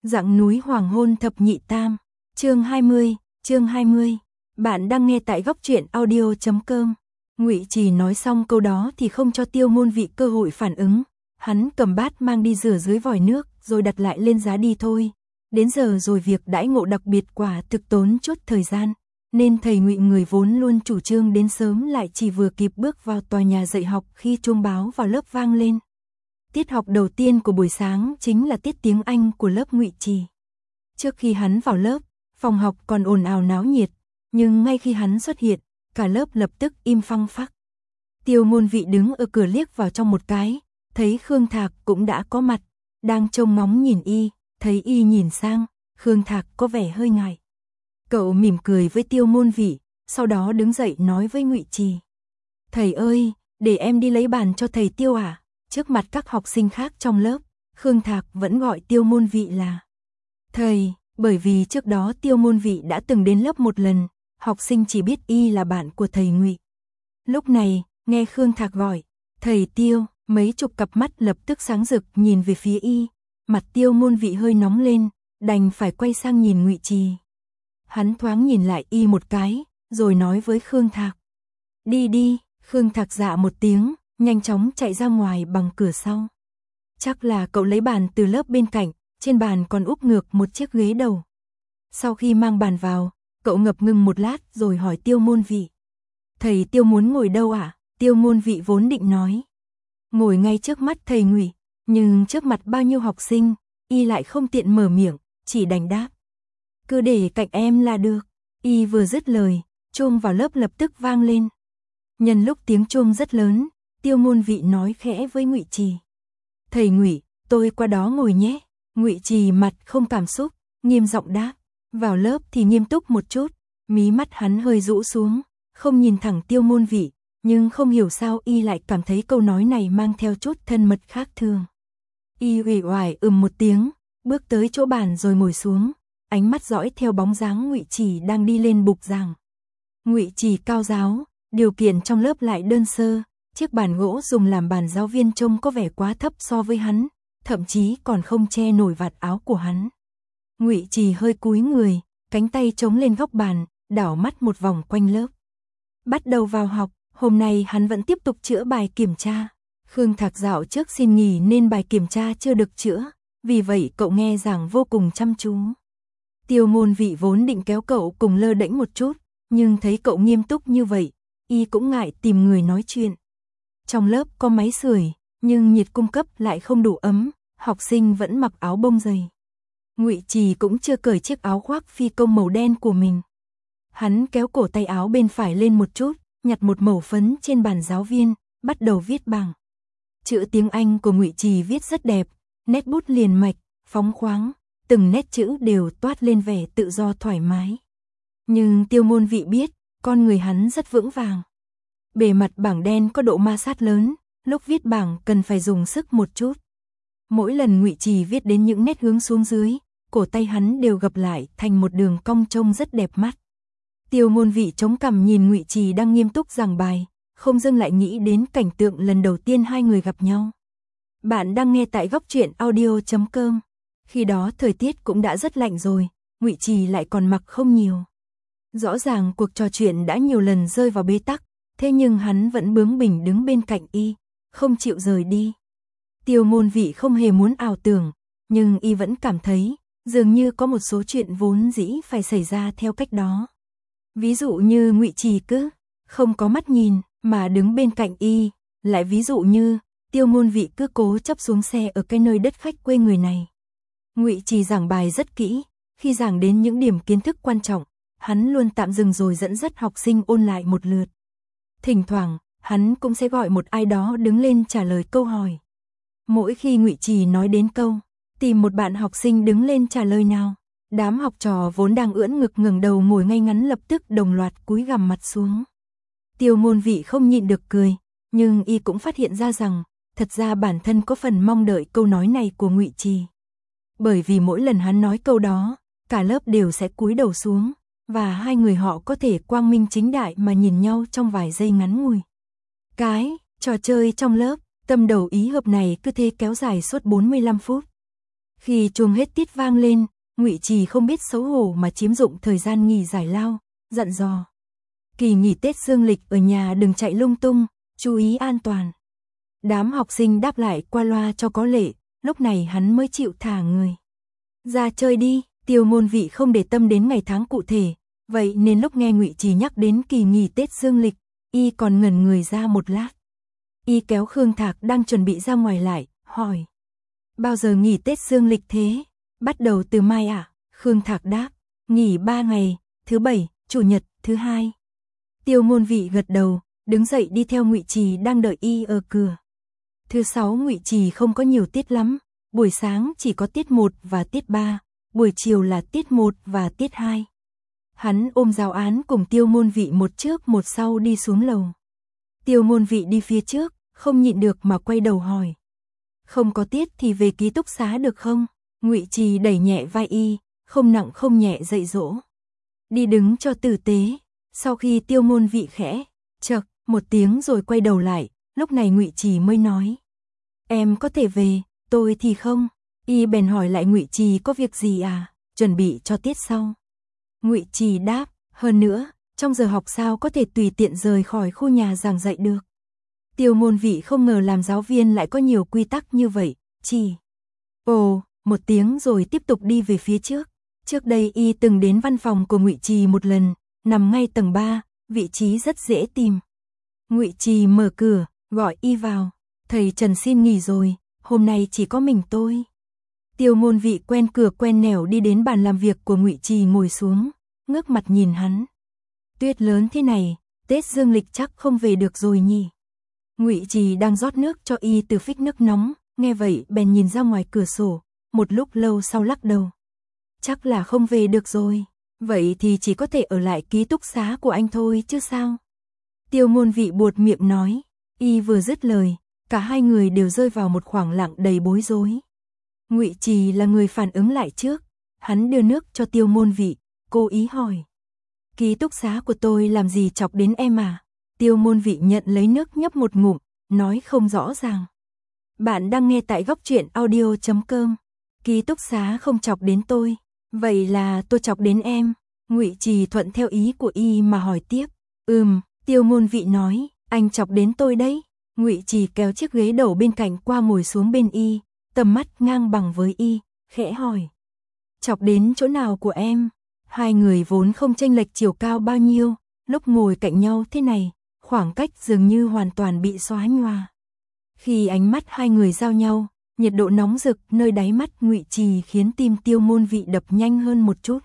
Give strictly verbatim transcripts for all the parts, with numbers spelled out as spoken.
Dặng núi hoàng hôn thập nhị tam, chương hai mươi, chương hai mươi. Bạn đang nghe tại góc truyện audio chấm com. Ngụy Trì nói xong câu đó thì không cho Tiêu Môn Vị cơ hội phản ứng, hắn cầm bát mang đi rửa dưới vòi nước, rồi đặt lại lên giá đi thôi. Đến giờ rồi, việc đãi ngộ đặc biệt quả thực tốn chút thời gian, nên thầy Ngụy người vốn luôn chủ trương đến sớm lại chỉ vừa kịp bước vào tòa nhà dạy học khi chuông báo vào lớp vang lên. Tiết học đầu tiên của buổi sáng chính là tiết tiếng Anh của lớp Ngụy Trì. Trước khi hắn vào lớp, phòng học còn ồn ào náo nhiệt, nhưng ngay khi hắn xuất hiện, cả lớp lập tức im phăng phắc. Tiêu Môn Vị đứng ở cửa liếc vào trong một cái, thấy Khương Thạc cũng đã có mặt, đang trông ngóng nhìn y, thấy y nhìn sang, Khương Thạc có vẻ hơi ngại. Cậu mỉm cười với Tiêu Môn Vị, sau đó đứng dậy nói với Ngụy Trì: "Thầy ơi, để em đi lấy bàn cho thầy Tiêu à?" Trước mặt các học sinh khác trong lớp, Khương Thạc vẫn gọi Tiêu Môn Vị là thầy, bởi vì trước đó Tiêu Môn Vị đã từng đến lớp một lần, học sinh chỉ biết y là bạn của thầy Ngụy. Lúc này, nghe Khương Thạc gọi, "Thầy Tiêu", mấy chục cặp mắt lập tức sáng rực nhìn về phía y, mặt Tiêu Môn Vị hơi nóng lên, đành phải quay sang nhìn Ngụy Trì. Hắn thoáng nhìn lại y một cái, rồi nói với Khương Thạc: "Đi đi." Khương Thạc dạ một tiếng, nhanh chóng chạy ra ngoài bằng cửa sau. Chắc là cậu lấy bàn từ lớp bên cạnh, trên bàn còn úp ngược một chiếc ghế đầu. Sau khi mang bàn vào, cậu ngập ngừng một lát rồi hỏi Tiêu Môn Vị: "Thầy Tiêu muốn ngồi đâu ạ?" À? Tiêu Môn Vị vốn định nói ngồi ngay trước mắt thầy Ngụy, nhưng trước mặt bao nhiêu học sinh, y lại không tiện mở miệng, chỉ đành đáp: "Cứ để cạnh em là được." Y vừa dứt lời, chuông vào lớp lập tức vang lên. Nhân lúc tiếng chuông rất lớn, Tiêu Môn Vị nói khẽ với Ngụy Trì: "Thầy Ngụy, tôi qua đó ngồi nhé." Ngụy Trì mặt không cảm xúc, nghiêm giọng đáp. Vào lớp thì nghiêm túc một chút, mí mắt hắn hơi rũ xuống, không nhìn thẳng Tiêu Môn Vị, nhưng không hiểu sao y lại cảm thấy câu nói này mang theo chút thân mật khác thường. Y uể oải ừm một tiếng, bước tới chỗ bàn rồi ngồi xuống, ánh mắt dõi theo bóng dáng Ngụy Trì đang đi lên bục giảng. Ngụy Trì cao ráo, điều kiện trong lớp lại đơn sơ, chiếc bàn gỗ dùng làm bàn giáo viên trông có vẻ quá thấp so với hắn, thậm chí còn không che nổi vạt áo của hắn. Ngụy Trì hơi cúi người, cánh tay chống lên góc bàn, đảo mắt một vòng quanh lớp. Bắt đầu vào học, hôm nay hắn vẫn tiếp tục chữa bài kiểm tra. Khương Thạc dạo trước xin nghỉ nên bài kiểm tra chưa được chữa, vì vậy cậu nghe giảng vô cùng chăm chú. Tiêu Môn Vị vốn định kéo cậu cùng lơ đễnh một chút, nhưng thấy cậu nghiêm túc như vậy, y cũng ngại tìm người nói chuyện. Trong lớp có máy sưởi, nhưng nhiệt cung cấp lại không đủ ấm, học sinh vẫn mặc áo bông dày. Ngụy Trì cũng chưa cởi chiếc áo khoác phi công màu đen của mình. Hắn kéo cổ tay áo bên phải lên một chút, nhặt một mẩu phấn trên bàn giáo viên, bắt đầu viết bảng. Chữ tiếng Anh của Ngụy Trì viết rất đẹp, nét bút liền mạch, phóng khoáng, từng nét chữ đều toát lên vẻ tự do thoải mái. Nhưng Tiêu Môn Vị biết, con người hắn rất vững vàng. Bề mặt bảng đen có độ ma sát lớn, lúc viết bảng cần phải dùng sức một chút. Mỗi lần Ngụy Trì viết đến những nét hướng xuống dưới, cổ tay hắn đều gập lại thành một đường cong trông rất đẹp mắt. Tiêu Môn Vị chống cằm nhìn Ngụy Trì đang nghiêm túc giảng bài, không dưng lại nghĩ đến cảnh tượng lần đầu tiên hai người gặp nhau. Bạn đang nghe tại góc truyện audio chấm com. Khi đó thời tiết cũng đã rất lạnh rồi, Ngụy Trì lại còn mặc không nhiều. Rõ ràng cuộc trò chuyện đã nhiều lần rơi vào bế tắc, thế nhưng hắn vẫn bướng bỉnh đứng bên cạnh y, không chịu rời đi. Tiêu Môn Vị không hề muốn ảo tưởng, nhưng y vẫn cảm thấy dường như có một số chuyện vốn dĩ phải xảy ra theo cách đó. Ví dụ như Ngụy Trì cứ không có mắt nhìn mà đứng bên cạnh y, lại ví dụ như Tiêu Môn Vị cứ cố chấp xuống xe ở cái nơi đất khách quê người này. Ngụy Trì giảng bài rất kỹ, khi giảng đến những điểm kiến thức quan trọng, hắn luôn tạm dừng rồi dẫn dắt học sinh ôn lại một lượt. Thỉnh thoảng, hắn cũng sẽ gọi một ai đó đứng lên trả lời câu hỏi. Mỗi khi Ngụy Trì nói đến câu, tìm một bạn học sinh đứng lên trả lời nào, đám học trò vốn đang ưỡn ngực ngẩng đầu ngồi ngay ngắn lập tức đồng loạt cúi gằm mặt xuống. Tiêu Môn Vị không nhịn được cười, nhưng y cũng phát hiện ra rằng, thật ra bản thân có phần mong đợi câu nói này của Ngụy Trì. Bởi vì mỗi lần hắn nói câu đó, cả lớp đều sẽ cúi đầu xuống, và hai người họ có thể quang minh chính đại mà nhìn nhau trong vài giây ngắn ngủi. Cái trò chơi trong lớp, tâm đầu ý hợp này cứ thế kéo dài suốt bốn mươi lăm phút. Khi chuông hết tiết vang lên, Ngụy Trì không biết xấu hổ mà chiếm dụng thời gian nghỉ giải lao, dặn dò. Kỳ nghỉ Tết dương lịch ở nhà đừng chạy lung tung, chú ý an toàn. Đám học sinh đáp lại qua loa cho có lệ, lúc này hắn mới chịu thả người. Ra chơi đi, Tiêu Môn Vị không để tâm đến ngày tháng cụ thể, vậy nên lúc nghe Ngụy Trì nhắc đến kỳ nghỉ Tết dương lịch, y còn ngẩn người ra một lát. Y kéo Khương Thạc đang chuẩn bị ra ngoài lại, hỏi. Bao giờ nghỉ Tết dương lịch thế? Bắt đầu từ mai à? Khương Thạc đáp. Nghỉ ba ngày, thứ bảy, chủ nhật, thứ hai. Tiêu Môn Vị gật đầu, đứng dậy đi theo Ngụy Trì đang đợi y ở cửa. Thứ sáu Ngụy Trì không có nhiều tiết lắm, buổi sáng chỉ có tiết một và tiết ba, buổi chiều là tiết một và tiết hai. Hắn ôm giáo án cùng Tiêu Môn Vị một trước một sau đi xuống lầu. Tiêu Môn Vị đi phía trước, không nhịn được mà quay đầu hỏi. Không có tiết thì về ký túc xá được không? Ngụy Trì đẩy nhẹ vai y, không nặng không nhẹ dạy dỗ. Đi đứng cho tử tế. Sau khi Tiêu Môn Vị khẽ chậc một tiếng rồi quay đầu lại, lúc này Ngụy Trì mới nói. Em có thể về, tôi thì không. Y bèn hỏi lại Ngụy Trì có việc gì à, chuẩn bị cho tiết sau. Ngụy Trì đáp, hơn nữa, trong giờ học sao có thể tùy tiện rời khỏi khu nhà giảng dạy được. Tiêu Môn Vị không ngờ làm giáo viên lại có nhiều quy tắc như vậy, chỉ. Ồ, một tiếng rồi tiếp tục đi về phía trước. Trước đây y từng đến văn phòng của Ngụy Trì một lần, nằm ngay tầng ba, vị trí rất dễ tìm. Ngụy Trì mở cửa, gọi y vào. Thầy Trần xin nghỉ rồi, hôm nay chỉ có mình tôi. Tiêu Môn Vị quen cửa quen nẻo đi đến bàn làm việc của Ngụy Trì ngồi xuống, ngước mặt nhìn hắn. Tuyết lớn thế này, Tết dương lịch chắc không về được rồi nhỉ. Ngụy Trì đang rót nước cho y từ phích nước nóng, nghe vậy bèn nhìn ra ngoài cửa sổ, một lúc lâu sau lắc đầu. Chắc là không về được rồi, vậy thì chỉ có thể ở lại ký túc xá của anh thôi chứ sao. Tiêu Môn Vị buột miệng nói, y vừa dứt lời, cả hai người đều rơi vào một khoảng lặng đầy bối rối. Ngụy Trì là người phản ứng lại trước, hắn đưa nước cho Tiêu Môn Vị, cố ý hỏi. Ký túc xá của tôi làm gì chọc đến em à? Tiêu Môn Vị nhận lấy nước nhấp một ngụm, nói không rõ ràng. Bạn đang nghe tại góc truyện audio chấm com. Ký túc xá không chọc đến tôi, vậy là tôi chọc đến em. Ngụy Trì thuận theo ý của y mà hỏi tiếp. Ừm, Tiêu Môn Vị nói, anh chọc đến tôi đấy. Ngụy Trì kéo chiếc ghế đầu bên cạnh qua ngồi xuống bên y, tầm mắt ngang bằng với y, khẽ hỏi. Chọc đến chỗ nào của em? Hai người vốn không chênh lệch chiều cao bao nhiêu, lúc ngồi cạnh nhau thế này, khoảng cách dường như hoàn toàn bị xóa nhòa. Khi ánh mắt hai người giao nhau, nhiệt độ nóng rực nơi đáy mắt Ngụy Trì khiến tim Tiêu Môn Vị đập nhanh hơn một chút.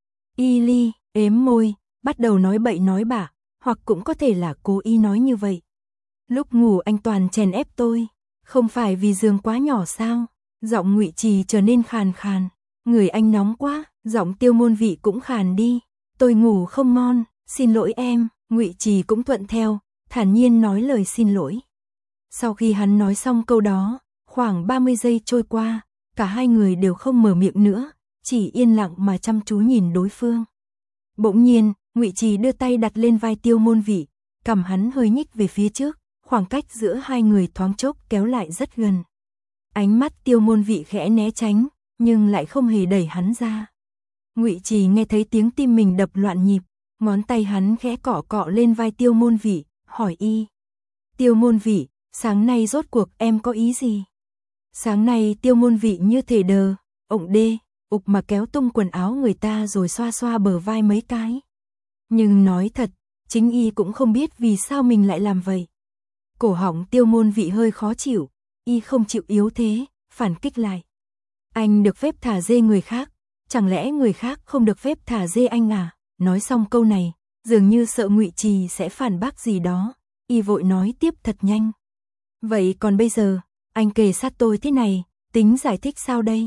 Y li, ếm môi, bắt đầu nói bậy nói bạ, hoặc cũng có thể là cố ý nói như vậy. Lúc ngủ anh toàn chèn ép tôi, không phải vì giường quá nhỏ sao? Giọng Ngụy Trì trở nên khàn khàn. Người anh nóng quá, giọng Tiêu Môn Vị cũng khàn đi. Tôi ngủ không ngon, xin lỗi em. Ngụy Trì cũng thuận theo, thản nhiên nói lời xin lỗi. Sau khi hắn nói xong câu đó, khoảng ba mươi giây trôi qua, cả hai người đều không mở miệng nữa, chỉ yên lặng mà chăm chú nhìn đối phương. Bỗng nhiên, Ngụy Trì đưa tay đặt lên vai Tiêu Môn Vị, cằm hắn hơi nhích về phía trước, khoảng cách giữa hai người thoáng chốc kéo lại rất gần. Ánh mắt Tiêu Môn Vị khẽ né tránh, nhưng lại không hề đẩy hắn ra. Ngụy Trì nghe thấy tiếng tim mình đập loạn nhịp, ngón tay hắn khẽ cọ cọ lên vai Tiêu Môn Vị, hỏi y. Tiêu Môn Vị, sáng nay rốt cuộc em có ý gì? Sáng nay Tiêu Môn Vị như thể đờ, ổng đê, ục mà kéo tung quần áo người ta rồi xoa xoa bờ vai mấy cái. Nhưng nói thật, chính y cũng không biết vì sao mình lại làm vậy. Cổ họng Tiêu Môn Vị hơi khó chịu, y không chịu yếu thế, phản kích lại. Anh được phép thả dê người khác, chẳng lẽ người khác không được phép thả dê anh à? Nói xong câu này, dường như sợ Ngụy Trì sẽ phản bác gì đó, y vội nói tiếp thật nhanh. Vậy còn bây giờ, anh kề sát tôi thế này, tính giải thích sao đây?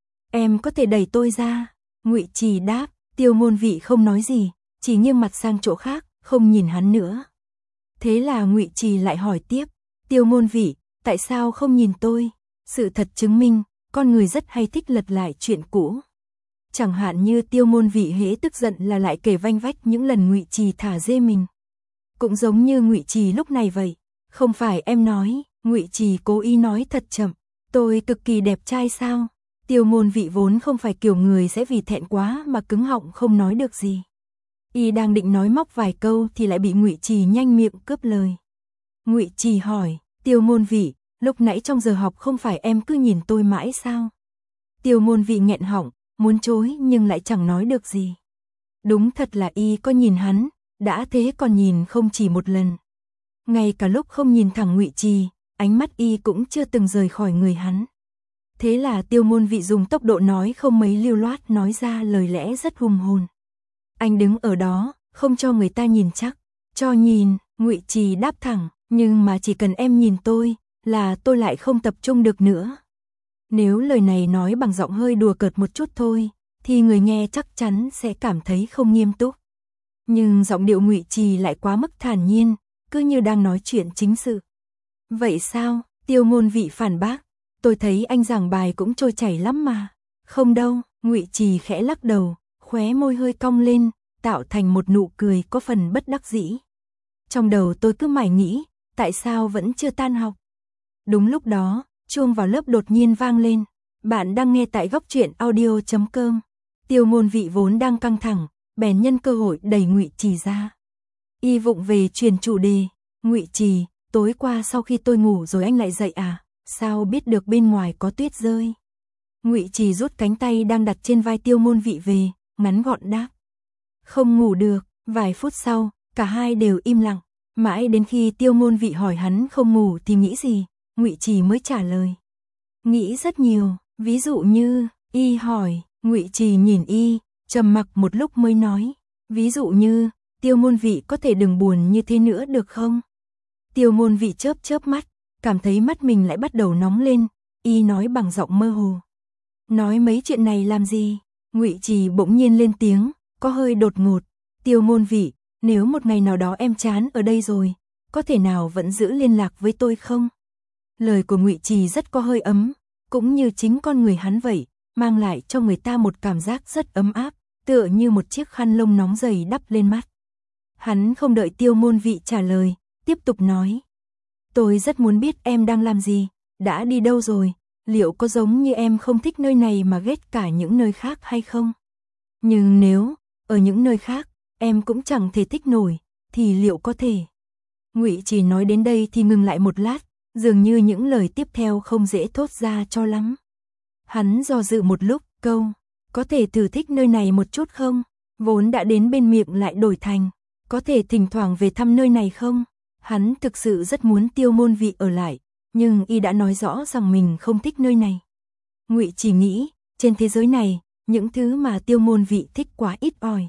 Em có thể đẩy tôi ra. Ngụy Trì đáp, Tiêu Môn Vị không nói gì, chỉ nghiêng mặt sang chỗ khác, không nhìn hắn nữa. Thế là Ngụy Trì lại hỏi tiếp, Tiêu Môn Vị, tại sao không nhìn tôi? Sự thật chứng minh, con người rất hay thích lật lại chuyện cũ. Chẳng hạn như Tiêu Môn Vị hễ tức giận là lại kể vanh vách những lần Ngụy Trì thả dê mình. Cũng giống như Ngụy Trì lúc này vậy, không phải em nói, Ngụy Trì cố ý nói thật chậm, tôi cực kỳ đẹp trai sao? Tiêu Môn Vị vốn không phải kiểu người sẽ vì thẹn quá mà cứng họng không nói được gì. Y đang định nói móc vài câu thì lại bị Ngụy Trì nhanh miệng cướp lời. Ngụy Trì hỏi, Tiêu Môn Vị, lúc nãy trong giờ học không phải em cứ nhìn tôi mãi sao? Tiêu Môn Vị nghẹn họng, muốn chối nhưng lại chẳng nói được gì. Đúng thật là Y có nhìn hắn, đã thế còn nhìn không chỉ một lần. Ngay cả lúc không nhìn thẳng Ngụy Trì, ánh mắt Y cũng chưa từng rời khỏi người hắn. Thế là Tiêu Môn Vị dùng tốc độ nói không mấy lưu loát nói ra lời lẽ rất hùng hồn. Anh đứng ở đó, không cho người ta nhìn chắc. Cho nhìn, Ngụy Trì đáp thẳng, nhưng mà chỉ cần em nhìn tôi, là tôi lại không tập trung được nữa. Nếu lời này nói bằng giọng hơi đùa cợt một chút thôi, thì người nghe chắc chắn sẽ cảm thấy không nghiêm túc. Nhưng giọng điệu Ngụy Trì lại quá mức thản nhiên, cứ như đang nói chuyện chính sự. Vậy sao? Tiêu Môn Vị phản bác. Tôi thấy anh giảng bài cũng trôi chảy lắm mà. Không đâu, Ngụy Trì khẽ lắc đầu, khóe môi hơi cong lên, tạo thành một nụ cười có phần bất đắc dĩ. Trong đầu tôi cứ mải nghĩ, tại sao vẫn chưa tan học? Đúng lúc đó, chuông vào lớp đột nhiên vang lên. Bạn đang nghe tại góc truyện audio chấm com. Tiêu Môn Vị vốn đang căng thẳng, bèn nhân cơ hội đẩy Ngụy Trì ra. Y vụng về truyền chủ đề, Ngụy Trì, tối qua sau khi tôi ngủ rồi anh lại dậy à? Sao biết được bên ngoài có tuyết rơi? Ngụy Trì rút cánh tay đang đặt trên vai Tiêu Môn Vị về, ngắn gọn đáp. Không ngủ được. Vài phút sau, cả hai đều im lặng. Mãi đến khi Tiêu Môn Vị hỏi hắn không ngủ thì nghĩ gì, Ngụy Trì mới trả lời. Nghĩ rất nhiều, ví dụ như, Y hỏi, Ngụy Trì nhìn Y, trầm mặc một lúc mới nói. Ví dụ như, Tiêu Môn Vị có thể đừng buồn như thế nữa được không? Tiêu Môn Vị chớp chớp mắt, cảm thấy mắt mình lại bắt đầu nóng lên. Y nói bằng giọng mơ hồ. Nói mấy chuyện này làm gì? Ngụy Trì bỗng nhiên lên tiếng, có hơi đột ngột. Tiêu Môn Vị, nếu một ngày nào đó em chán ở đây rồi, có thể nào vẫn giữ liên lạc với tôi không? Lời của Ngụy Trì rất có hơi ấm, cũng như chính con người hắn vậy, mang lại cho người ta một cảm giác rất ấm áp, tựa như một chiếc khăn lông nóng dày đắp lên mắt. Hắn không đợi Tiêu Môn Vị trả lời, tiếp tục nói. Tôi rất muốn biết em đang làm gì, đã đi đâu rồi, liệu có giống như em không thích nơi này mà ghét cả những nơi khác hay không? Nhưng nếu, ở những nơi khác, em cũng chẳng thể thích nổi, thì liệu có thể? Ngụy Trì nói đến đây thì ngừng lại một lát, dường như những lời tiếp theo không dễ thốt ra cho lắm. Hắn do dự một lúc, câu, có thể thử thích nơi này một chút không? Vốn đã đến bên miệng lại đổi thành, có thể thỉnh thoảng về thăm nơi này không? Hắn thực sự rất muốn Tiêu Môn Vị ở lại, nhưng Y đã nói rõ rằng mình không thích nơi này. Ngụy Trì nghĩ, trên thế giới này, những thứ mà Tiêu Môn Vị thích quá ít ỏi.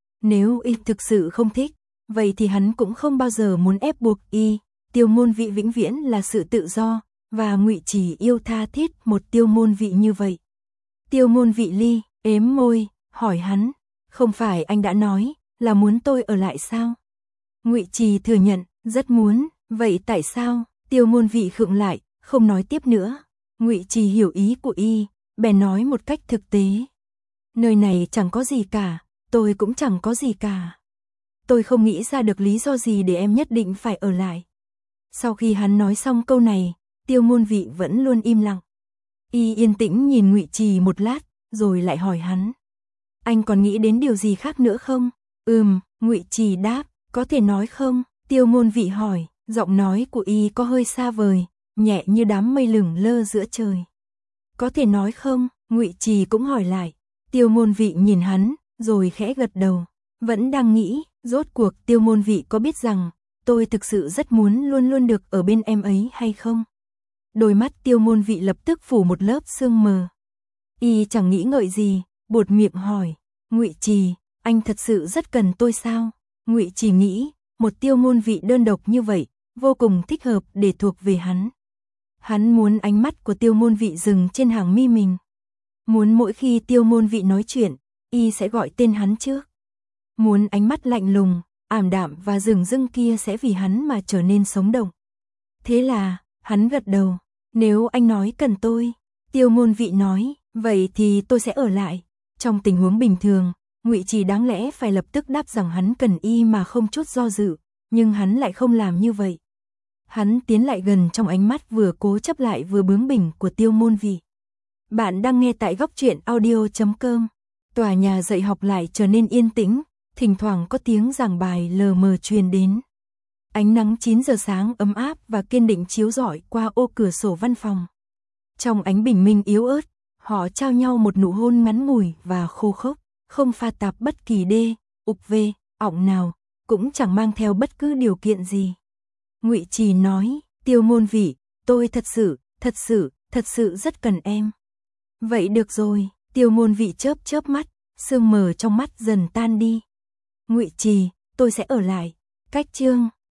Nếu Y thực sự không thích, vậy thì hắn cũng không bao giờ muốn ép buộc Y. Tiêu Môn Vị vĩnh viễn là sự tự do, và Ngụy Trì yêu tha thiết một Tiêu Môn Vị như vậy. Tiêu Môn Vị li, ếm môi, hỏi hắn, không phải anh đã nói là muốn tôi ở lại sao? Ngụy Trì thừa nhận, rất muốn, vậy tại sao? Tiêu Môn Vị khựng lại, không nói tiếp nữa. Ngụy Trì hiểu ý của Y, bèn nói một cách thực tế. Nơi này chẳng có gì cả, tôi cũng chẳng có gì cả. Tôi không nghĩ ra được lý do gì để em nhất định phải ở lại. Sau khi hắn nói xong câu này, Tiêu Môn Vị vẫn luôn im lặng. Y yên tĩnh nhìn Ngụy Trì một lát, rồi lại hỏi hắn. Anh còn nghĩ đến điều gì khác nữa không? Ừm, Ngụy Trì đáp, có thể nói không? Tiêu Môn Vị hỏi, giọng nói của Y có hơi xa vời, nhẹ như đám mây lửng lơ giữa trời. Có thể nói không? Ngụy Trì cũng hỏi lại. Tiêu Môn Vị nhìn hắn, rồi khẽ gật đầu. Vẫn đang nghĩ, rốt cuộc Tiêu Môn Vị có biết rằng, tôi thực sự rất muốn luôn luôn được ở bên em ấy hay không? Đôi mắt Tiêu Môn Vị lập tức phủ một lớp sương mờ. Y chẳng nghĩ ngợi gì, buột miệng hỏi, Ngụy Trì, anh thật sự rất cần tôi sao? Ngụy Trì nghĩ, một Tiêu Môn Vị đơn độc như vậy, vô cùng thích hợp để thuộc về hắn. Hắn muốn ánh mắt của Tiêu Môn Vị dừng trên hàng mi mình. Muốn mỗi khi Tiêu Môn Vị nói chuyện, Y sẽ gọi tên hắn trước. Muốn ánh mắt lạnh lùng, ảm đạm và rừng rưng kia sẽ vì hắn mà trở nên sống động. Thế là, hắn gật đầu. Nếu anh nói cần tôi, Tiêu Môn Vị nói, vậy thì tôi sẽ ở lại. Trong tình huống bình thường, Ngụy Trì đáng lẽ phải lập tức đáp rằng hắn cần Y mà không chút do dự, nhưng hắn lại không làm như vậy. Hắn tiến lại gần trong ánh mắt vừa cố chấp lại vừa bướng bỉnh của Tiêu Môn Vị. Bạn đang nghe tại góc truyện audio chấm com. Tòa nhà dạy học lại trở nên yên tĩnh, thỉnh thoảng có tiếng giảng bài lờ mờ truyền đến. Ánh nắng chín giờ sáng ấm áp và kiên định chiếu rọi qua ô cửa sổ văn phòng. Trong ánh bình minh yếu ớt, họ trao nhau một nụ hôn ngắn ngủi và khô khốc, không pha tạp bất kỳ đê, ục vê, ọng nào, cũng chẳng mang theo bất cứ điều kiện gì. Ngụy Trì nói, Tiêu Ngôn Vĩ, tôi thật sự, thật sự, thật sự rất cần em. Vậy được rồi, Tiêu Ngôn Vĩ chớp chớp mắt, sương mờ trong mắt dần tan đi. Ngụy Trì, tôi sẽ ở lại. Cách chương